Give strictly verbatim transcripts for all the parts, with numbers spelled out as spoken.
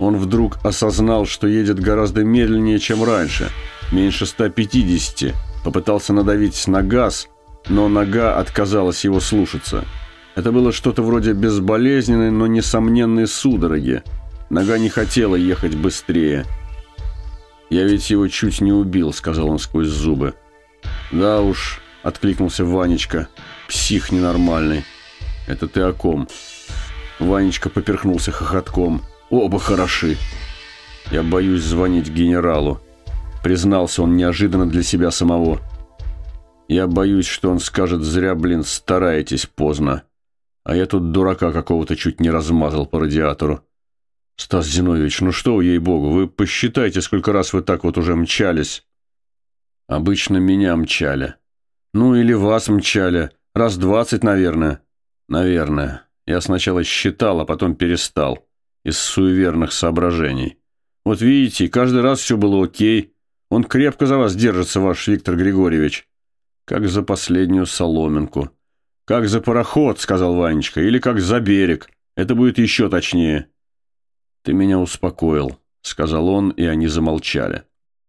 Он вдруг осознал, что едет гораздо медленнее, чем раньше, меньше ста пятидесяти. Попытался надавить на газ, но нога отказалась его слушаться. Это было что-то вроде безболезненной, но несомненной судороги. Нога не хотела ехать быстрее. «Я ведь его чуть не убил», — сказал он сквозь зубы. «Да уж», — откликнулся Ванечка, — «псих ненормальный». «Это ты о ком?» Ванечка поперхнулся хохотком. «Оба хороши». «Я боюсь звонить генералу», — признался он неожиданно для себя самого. «Я боюсь, что он скажет: зря, блин, стараетесь поздно. А я тут дурака какого-то чуть не размазал по радиатору. Стас Зиновьевич, ну что вы, ей-богу, вы посчитайте, сколько раз вы так вот уже мчались». «Обычно меня мчали. Ну, или вас мчали. Раз двадцать, наверное». «Наверное. Я сначала считал, а потом перестал. Из суеверных соображений. Вот видите, каждый раз все было окей. Он крепко за вас держится, ваш Виктор Григорьевич. Как за последнюю соломинку». «Как за пароход», — сказал Ванечка, — «или как за берег. Это будет еще точнее». «Ты меня успокоил», — сказал он, и они замолчали.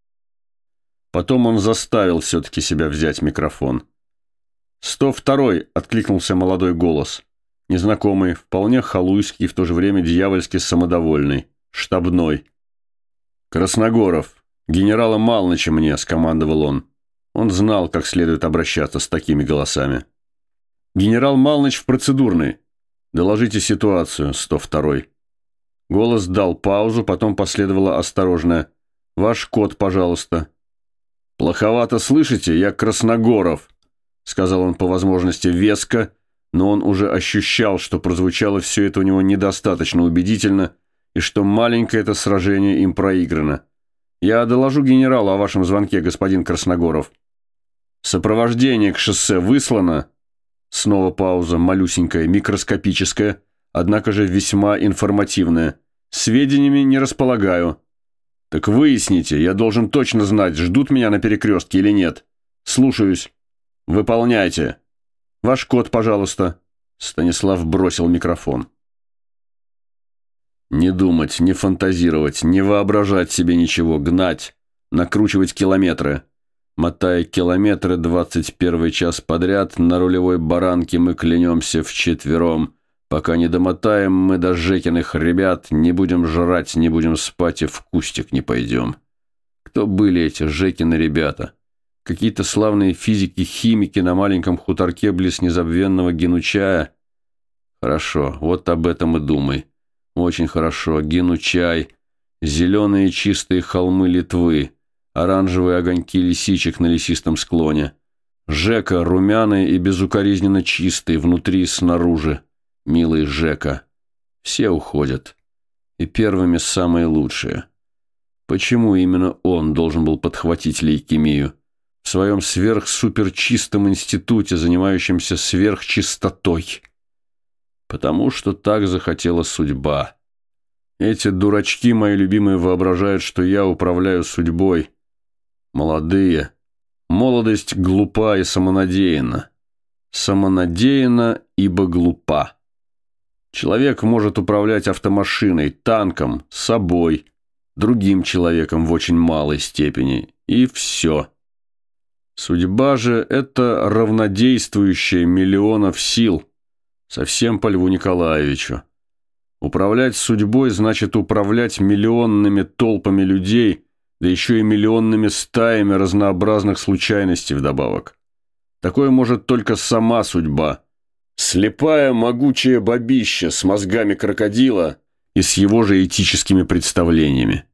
Потом он заставил все-таки себя взять микрофон. «сто второй», — откликнулся молодой голос. Незнакомый, вполне халуйский, в то же время дьявольски самодовольный. Штабной. «Красногоров, генерала Малныча мне», — скомандовал он. Он знал, как следует обращаться с такими голосами. «Генерал Малныч в процедурной. Доложите ситуацию, сто второй». Голос дал паузу, потом последовало осторожное: «Ваш код, пожалуйста». «Плоховато слышите? Я Красногоров», — сказал он по возможности веско, но он уже ощущал, что прозвучало все это у него недостаточно убедительно и что маленькое это сражение им проиграно. «Я доложу генералу о вашем звонке, господин Красногоров». «Сопровождение к шоссе выслано». Снова пауза, малюсенькая, микроскопическая, однако же весьма информативная. «Сведениями не располагаю». «Так выясните, я должен точно знать, ждут меня на перекрестке или нет». «Слушаюсь». «Выполняйте». «Ваш код, пожалуйста». Станислав бросил микрофон. Не думать, не фантазировать, не воображать себе ничего, гнать, накручивать километры. Мотая километры двадцать первый час подряд, на рулевой баранке мы клянемся вчетвером. Пока не домотаем мы до Жекиных ребят, не будем жрать, не будем спать и в кустик не пойдем. Кто были эти Жекины ребята? Какие-то славные физики-химики на маленьком хуторке близ незабвенного Генучая? Хорошо, вот об этом и думай. Очень хорошо. Генучай, зеленые чистые холмы Литвы, оранжевые огоньки лисичек на лесистом склоне. Жека румяный и безукоризненно чистый, внутри и снаружи. Милый Жека. Все уходят. И первыми самые лучшие. Почему именно он должен был подхватить лейкемию? В своем сверхсуперчистом институте, занимающемся сверхчистотой. Потому что так захотела судьба. Эти дурачки, мои любимые, воображают, что я управляю судьбой. Молодые. Молодость глупа и самонадеянна. Самонадеянна, ибо глупа. Человек может управлять автомашиной, танком, собой, другим человеком в очень малой степени. И все. Судьба же – это равнодействующая миллионов сил. Совсем по Льву Николаевичу. Управлять судьбой значит управлять миллионными толпами людей, да еще и миллионными стаями разнообразных случайностей вдобавок. Такое может только сама судьба. Слепая, могучая бабища с мозгами крокодила и с его же этическими представлениями.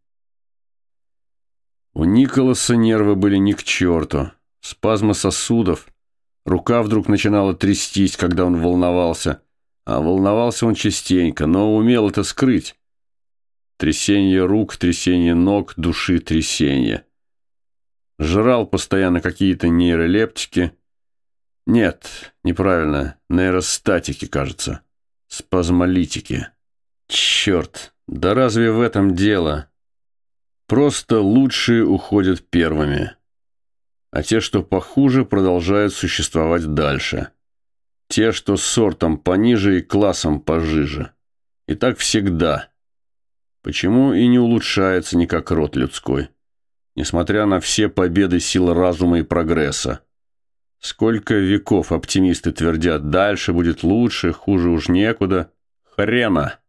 У Николаса нервы были ни к черту. Спазмы сосудов. Рука вдруг начинала трястись, когда он волновался. А волновался он частенько, но умел это скрыть. Трясение рук, трясение ног, души трясение. Жрал постоянно какие-то нейролептики. Нет, неправильно, нейростатики, кажется. Спазмолитики. Черт, да разве в этом дело? Просто лучшие уходят первыми. А те, что похуже, продолжают существовать дальше. Те, что сортом пониже и классом пожиже. И так всегда. Почему и не улучшается никак род людской, несмотря на все победы сил разума и прогресса? Сколько веков оптимисты твердят: дальше будет лучше, хуже уж некуда. Хрена!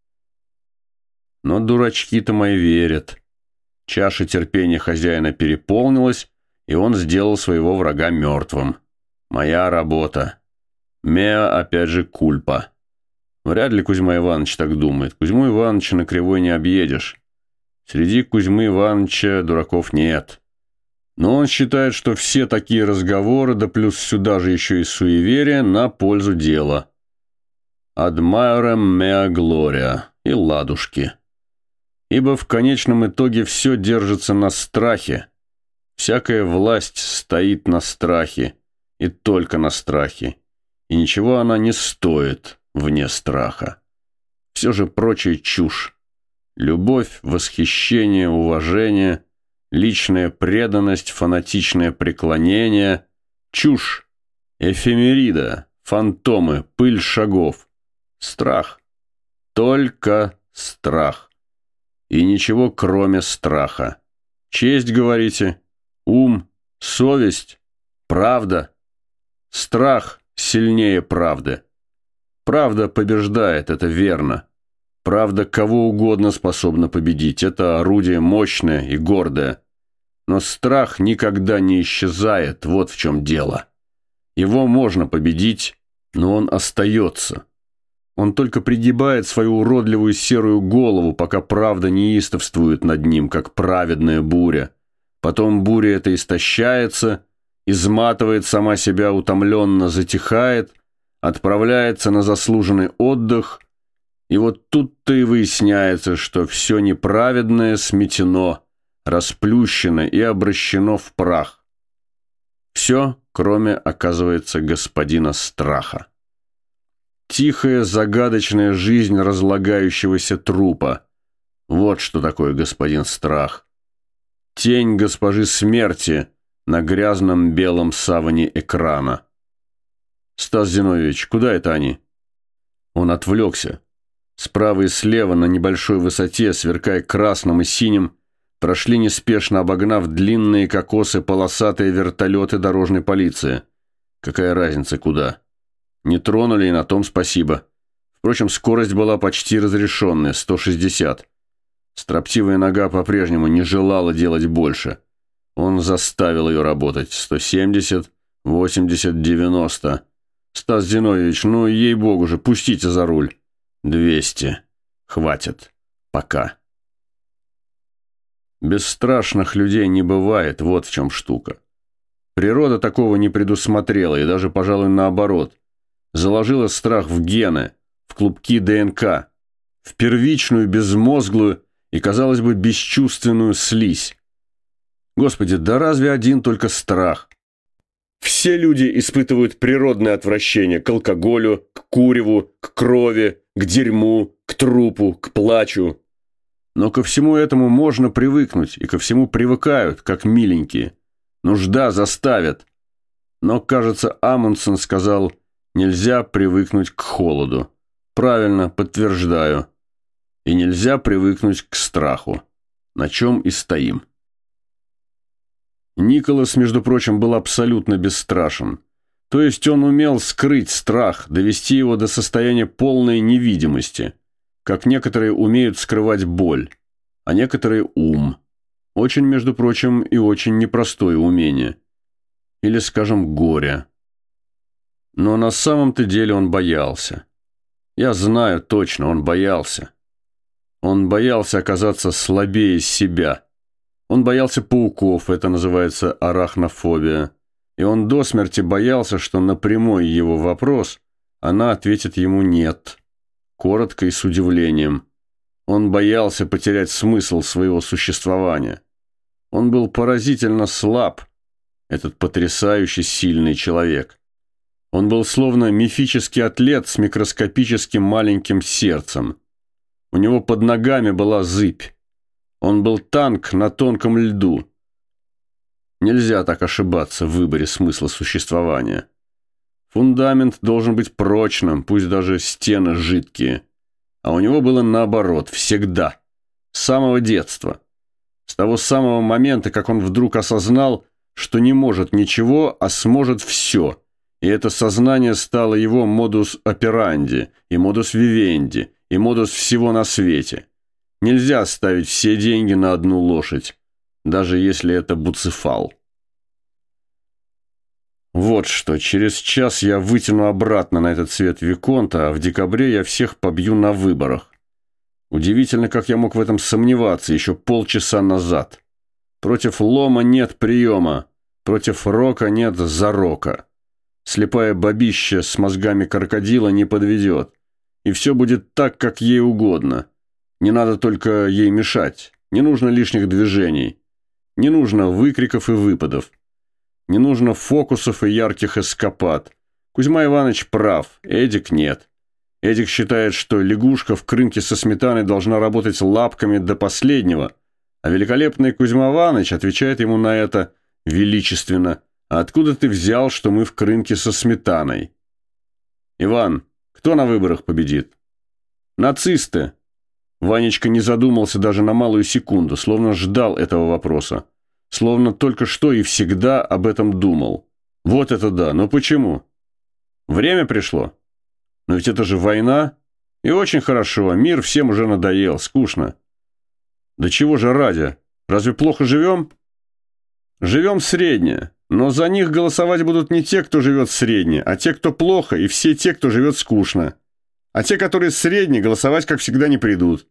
Но дурачки-то мои верят. Чаша терпения хозяина переполнилась, и он сделал своего врага мертвым. Моя работа. Меа опять же кульпа. Вряд ли Кузьма Иванович так думает. Кузьму Ивановича на кривой не объедешь. Среди Кузьмы Ивановича дураков нет. Но он считает, что все такие разговоры, да плюс сюда же еще и суеверие, на пользу дела. Admirem mea gloria и ладушки. Ибо в конечном итоге все держится на страхе. Всякая власть стоит на страхе, и только на страхе. И ничего она не стоит вне страха. Все же прочая чушь. Любовь, восхищение, уважение, личная преданность, фанатичное преклонение, чушь, эфемерида, фантомы, пыль шагов. Страх. Только страх. И ничего кроме страха. Честь, говорите? Ум? Совесть? Правда? Страх сильнее правды. Правда побеждает, это верно. Правда кого угодно способна победить. Это орудие мощное и гордое. Но страх никогда не исчезает, вот в чем дело. Его можно победить, но он остается. Он только пригибает свою уродливую серую голову, пока правда неистовствует над ним, как праведная буря. Потом буря эта истощается, изматывает сама себя, утомленно затихает, отправляется на заслуженный отдых. И вот тут-то и выясняется, что все неправедное сметено, расплющено и обращено в прах. Все, кроме, оказывается, господина страха. Тихая, загадочная жизнь разлагающегося трупа. Вот что такое господин страх. Тень госпожи смерти на грязном белом саване экрана. Стас Зиновьевич, куда это они? Он отвлекся. Справа и слева на небольшой высоте, сверкая красным и синим, прошли неспешно, обогнав длинные кокосы полосатые вертолеты дорожной полиции. Какая разница, куда? Не тронули, и на том спасибо. Впрочем, скорость была почти разрешенная, сто шестьдесят. Строптивая нога по-прежнему не желала делать больше. Он заставил ее работать. сто семьдесят, восемьдесят, девяносто. Стас Зиновьевич, ну ей-богу же, пустите за руль. двести. Хватит. Пока. Бесстрашных людей не бывает, вот в чем штука. Природа такого не предусмотрела, и даже, пожалуй, наоборот. Заложила страх в гены, в клубки ДНК, в первичную, безмозглую и, казалось бы, бесчувственную слизь. Господи, да разве один только страх? Все люди испытывают природное отвращение к алкоголю, к куреву, к крови, к дерьму, к трупу, к плачу. Но ко всему этому можно привыкнуть, и ко всему привыкают, как миленькие. Нужда заставит. Но, кажется, Амундсен сказал: нельзя привыкнуть к холоду. Правильно, подтверждаю. И нельзя привыкнуть к страху. На чем и стоим. Николас, между прочим, был абсолютно бесстрашен. То есть он умел скрыть страх, довести его до состояния полной невидимости, как некоторые умеют скрывать боль, а некоторые ум. Очень, между прочим, и очень непростое умение. Или, скажем, горе. Но на самом-то деле он боялся. Я знаю точно, он боялся. Он боялся оказаться слабее себя. Он боялся пауков, это называется арахнофобия. И он до смерти боялся, что на прямой его вопрос она ответит ему «нет». Коротко и с удивлением. Он боялся потерять смысл своего существования. Он был поразительно слаб, этот потрясающе сильный человек. Он был словно мифический атлет с микроскопическим маленьким сердцем. У него под ногами была зыбь. Он был танк на тонком льду. Нельзя так ошибаться в выборе смысла существования. Фундамент должен быть прочным, пусть даже стены жидкие. А у него было наоборот, всегда. С самого детства. С того самого момента, как он вдруг осознал, что не может ничего, а сможет все. И это сознание стало его модус операнди, и модус вивенди, и модус всего на свете. Нельзя ставить все деньги на одну лошадь, даже если это Буцефал. Вот что, через час я вытяну обратно на этот свет Виконта, а в декабре я всех побью на выборах. Удивительно, как я мог в этом сомневаться еще полчаса назад. Против лома нет приема, против рока нет зарока. Слепая бабища с мозгами крокодила не подведет, и все будет так, как ей угодно. Не надо только ей мешать, не нужно лишних движений, не нужно выкриков и выпадов. Не нужно фокусов и ярких эскапад. Кузьма Иванович прав, Эдик нет. Эдик считает, что лягушка в крынке со сметаной должна работать лапками до последнего, а великолепный Кузьма Иванович отвечает ему на это величественно: «А откуда ты взял, что мы в крынке со сметаной?» «Иван, кто на выборах победит?» «Нацисты». Ванечка не задумался даже на малую секунду, словно ждал этого вопроса. Словно только что и всегда об этом думал. Вот это да, но почему? Время пришло. Но ведь это же война. И очень хорошо, мир всем уже надоел, скучно. Да чего же ради? Разве плохо живем? Живем средне, но за них голосовать будут не те, кто живет средне, а те, кто плохо, и все те, кто живет скучно. А те, которые средне, голосовать, как всегда, не придут.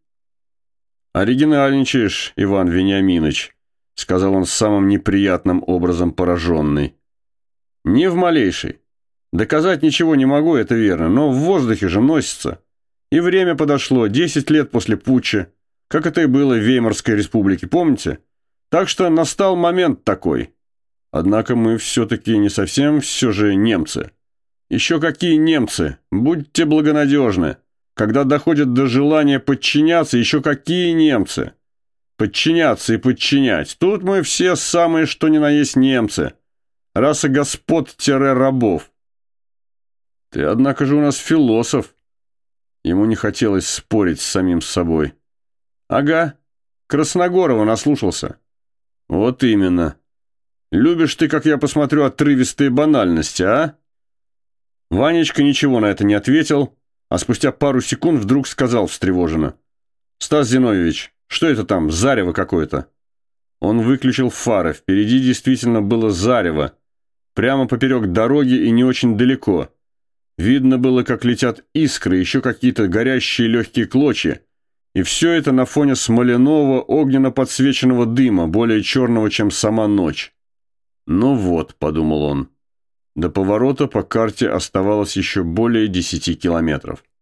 Оригинальничаешь, Иван Вениаминович, — сказал он самым неприятным образом пораженный. «Не в малейшей. Доказать ничего не могу, это верно, но в воздухе же носится. И время подошло, десять лет после путча, как это и было в Веймарской республике, помните? Так что настал момент такой. Однако мы все-таки не совсем все же немцы. Еще какие немцы? Будьте благонадежны. Когда доходит до желания подчиняться, еще какие немцы? Подчиняться и подчинять. Тут мы все самые что ни на есть немцы. Раса господ-рабов. Ты, однако же, у нас философ. Ему не хотелось спорить с самим собой. Ага, Красногорова наслушался. Вот именно. Любишь ты, как я посмотрю, отрывистые банальности, а? Ванечка ничего на это не ответил, а спустя пару секунд вдруг сказал встревоженно: «Стас Зиновьевич, что это там, зарево какое-то?» Он выключил фары. Впереди действительно было зарево. Прямо поперек дороги и не очень далеко. Видно было, как летят искры, еще какие-то горящие легкие клочья. И все это на фоне смоляного, огненно подсвеченного дыма, более черного, чем сама ночь. «Ну вот», — подумал он, — до поворота по карте оставалось еще более десяти километров.